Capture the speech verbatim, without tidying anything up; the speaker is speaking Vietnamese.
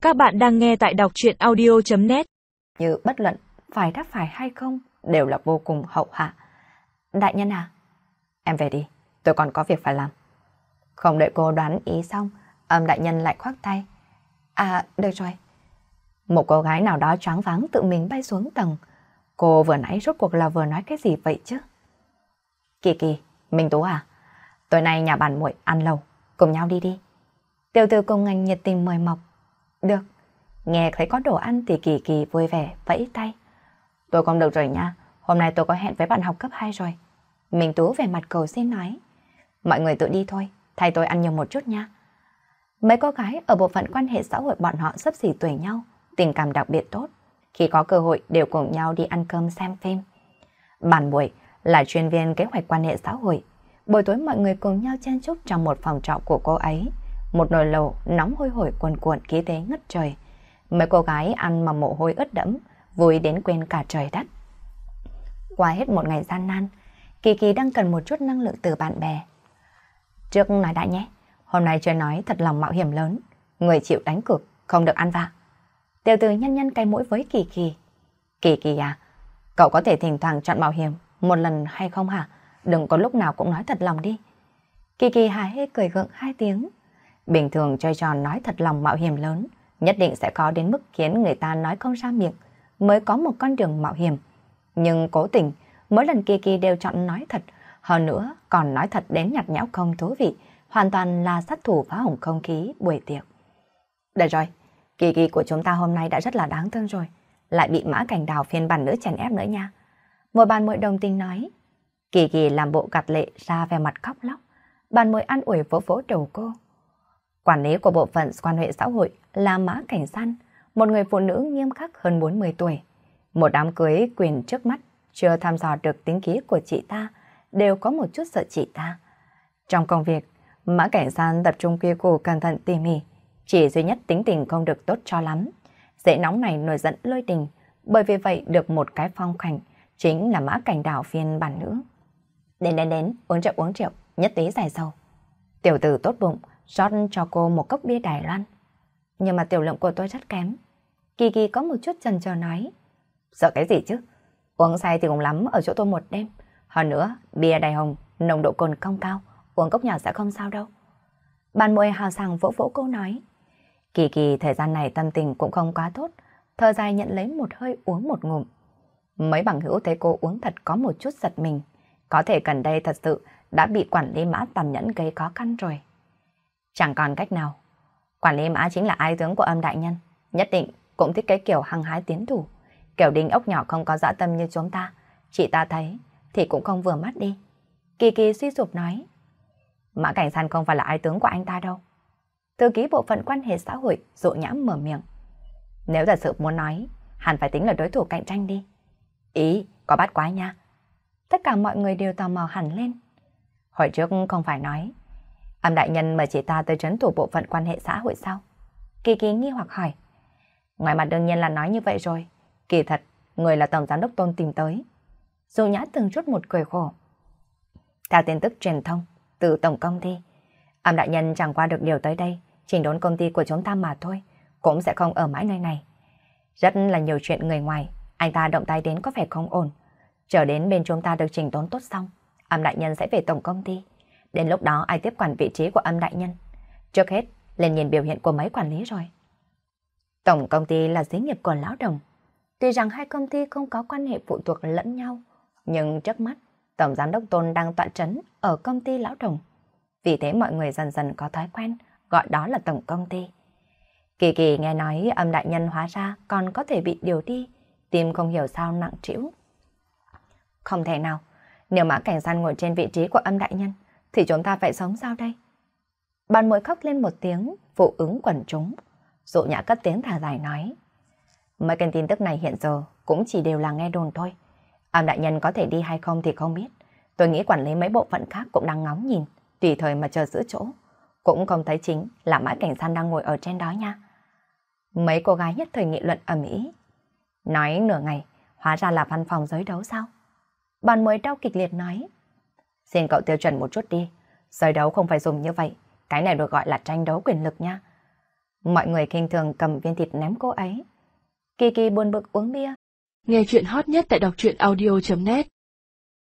Các bạn đang nghe tại đọc truyện audio chấm net. Như bất luận phải đáp phải hay không đều là vô cùng hậu hạ. Đại nhân à? Em về đi, tôi còn có việc phải làm. Không đợi cô đoán ý xong, âm đại nhân lại khoác tay. À, được rồi. Một cô gái nào đó choáng váng tự mình bay xuống tầng. Cô vừa nãy rốt cuộc là vừa nói cái gì vậy chứ? Kỳ Kỳ, Minh Tú à? Tối nay nhà bạn muội ăn lẩu, cùng nhau đi đi. Tiểu thư công ngành nhiệt tình mời mọc. Được. Nghe thấy có đồ ăn thì Kỳ Kỳ vui vẻ vẫy tay. Tôi không được rồi nha, hôm nay tôi có hẹn với bạn học cấp hai rồi. Minh Tú về mặt cầu xin nói. Mọi người tự đi thôi, thay tôi ăn nhiều một chút nha. Mấy cô gái ở bộ phận quan hệ xã hội bọn họ xấp xỉ tuổi nhau, tình cảm đặc biệt tốt. Khi có cơ hội đều cùng nhau đi ăn cơm xem phim. Bản buổi là chuyên viên kế hoạch quan hệ xã hội. Buổi tối mọi người cùng nhau chen chúc trong một phòng trọ của cô ấy. Một nồi lẩu nóng hôi hổi cuồn cuộn khí thế ngất trời. Mấy cô gái ăn mà mồ hôi ướt đẫm, vui đến quên cả trời đất. Qua hết một ngày gian nan, Kỳ Kỳ đang cần một chút năng lượng từ bạn bè. Trước nói đã nhé, hôm nay chơi nói thật lòng mạo hiểm lớn, người chịu đánh cược không được ăn vạ. Tiểu tử nhân nhân cái mũi với Kỳ Kỳ. Kỳ Kỳ à, cậu có thể thỉnh thoảng chọn mạo hiểm một lần hay không hả? Đừng có lúc nào cũng nói thật lòng đi. Kỳ Kỳ hài hê cười gượng hai tiếng. Bình thường chơi trò nói thật lòng mạo hiểm lớn, nhất định sẽ có đến mức khiến người ta nói không ra miệng, mới có một con đường mạo hiểm. Nhưng cố tình, mỗi lần Kỳ Kỳ đều chọn nói thật, hơn nữa còn nói thật đến nhạt nhẽo không thú vị, hoàn toàn là sát thủ phá hỏng không khí buổi tiệc. Được rồi, Kỳ Kỳ của chúng ta hôm nay đã rất là đáng thương rồi, lại bị Mã Cảnh Đào phiên bản nữ chèn ép nữa nha. Một bàn muội đồng tình nói. Kỳ Kỳ làm bộ gạt lệ ra về mặt khóc lóc, bàn muội an ủi vỗ vỗ đầu cô. Quản lý của bộ phận quan hệ xã hội là Mã Cảnh San, một người phụ nữ nghiêm khắc hơn bốn mươi tuổi. Một đám cưới quyền trước mắt, chưa thăm dò được tính khí của chị ta, đều có một chút sợ chị ta. Trong công việc, Mã Cảnh San tập trung quy củ cẩn thận tỉ mỉ, chỉ duy nhất tính tình không được tốt cho lắm. Dễ nóng này nổi giận lôi đình, bởi vì vậy được một cái phong cảnh, chính là Mã Cảnh Đào phiên bản nữ. Đến đến đến, uống rượu uống rượu, nhất tí giải sầu. Tiểu tử tốt bụng, rót cho cô một cốc bia Đài Loan. Nhưng mà tiểu lượng của tôi rất kém. Kỳ Kỳ có một chút chần chờ nói. Sợ cái gì chứ? Uống say thì cũng lắm ở chỗ tôi một đêm. Hơn nữa, bia Đài Hồng, nồng độ cồn không cao, uống cốc nhỏ sẽ không sao đâu. Bàn muội hào sảng vỗ vỗ cô nói. Kỳ Kỳ thời gian này tâm tình cũng không quá tốt, thở dài nhận lấy một hơi uống một ngụm. Mấy bằng hữu thấy cô uống thật có một chút giật mình. Có thể gần đây thật sự đã bị quản lý Mã tàn nhẫn gây khó khăn rồi. Chẳng còn cách nào. Quản lý Mã chính là ai tướng của âm đại nhân, nhất định cũng thích cái kiểu hăng hái tiến thủ. Kiểu đinh ốc nhỏ không có dã tâm như chúng ta, chị ta thấy thì cũng không vừa mắt đi. Kỳ Kỳ suy sụp nói. Mã Cảnh San không phải là ai tướng của anh ta đâu. Thư ký bộ phận quan hệ xã hội dụ nhãm mở miệng. Nếu thật sự muốn nói, hẳn phải tính là đối thủ cạnh tranh đi. Ý, có bắt quái nha. Tất cả mọi người đều tò mò hẳn lên. Hồi trước không phải nói âm đại nhân mời chị ta tới trấn thủ bộ phận quan hệ xã hội sao? Kỳ Kỳ nghi hoặc hỏi. Ngoài mặt đương nhiên là nói như vậy rồi. Kỳ thật, người là tổng giám đốc Tôn tìm tới. Dù Nhã từng rút một cười khổ. Theo tin tức truyền thông từ tổng công ty, âm đại nhân chẳng qua được điều tới đây chỉnh đốn công ty của chúng ta mà thôi, cũng sẽ không ở mãi nơi này. Rất là nhiều chuyện người ngoài, anh ta động tay đến có vẻ không ổn. Chờ đến bên chúng ta được chỉnh đốn tốt xong, âm đại nhân sẽ về tổng công ty. Đến lúc đó ai tiếp quản vị trí của âm đại nhân? Trước hết, lên nhìn biểu hiện của mấy quản lý rồi. Tổng công ty là xí nghiệp của Lão Đồng. Tuy rằng hai công ty không có quan hệ phụ thuộc lẫn nhau, nhưng trước mắt, Tổng Giám đốc Tôn đang tọa trấn ở công ty Lão Đồng. Vì thế mọi người dần dần có thói quen, gọi đó là tổng công ty. Kỳ Kỳ nghe nói âm đại nhân hóa ra còn có thể bị điều đi, tim không hiểu sao nặng trĩu. Không thể nào, nếu Mã Cảnh San ngồi trên vị trí của âm đại nhân, thì chúng ta phải sống sao đây? Bàn muội khóc lên một tiếng, phụ ứng quần chúng. Dụ Nhã cất tiếng thở dài nói. Mấy kênh tin tức này hiện giờ cũng chỉ đều là nghe đồn thôi. Âm đại nhân có thể đi hay không thì không biết. Tôi nghĩ quản lý mấy bộ phận khác cũng đang ngóng nhìn, tùy thời mà chờ giữ chỗ. Cũng không thấy chính là Mã Cảnh San đang ngồi ở trên đó nha. Mấy cô gái nhất thời nghị luận ầm ĩ. Nói nửa ngày, hóa ra là văn phòng giới đấu sao? Bàn muội đau kịch liệt nói. Xin cậu tiêu chuẩn một chút đi. Giới đấu không phải dùng như vậy. Cái này được gọi là tranh đấu quyền lực nha. Mọi người khinh thường cầm viên thịt ném cô ấy. Kỳ Kỳ buồn bực uống bia. Nghe chuyện hot nhất tại đọc truyện audio chấm net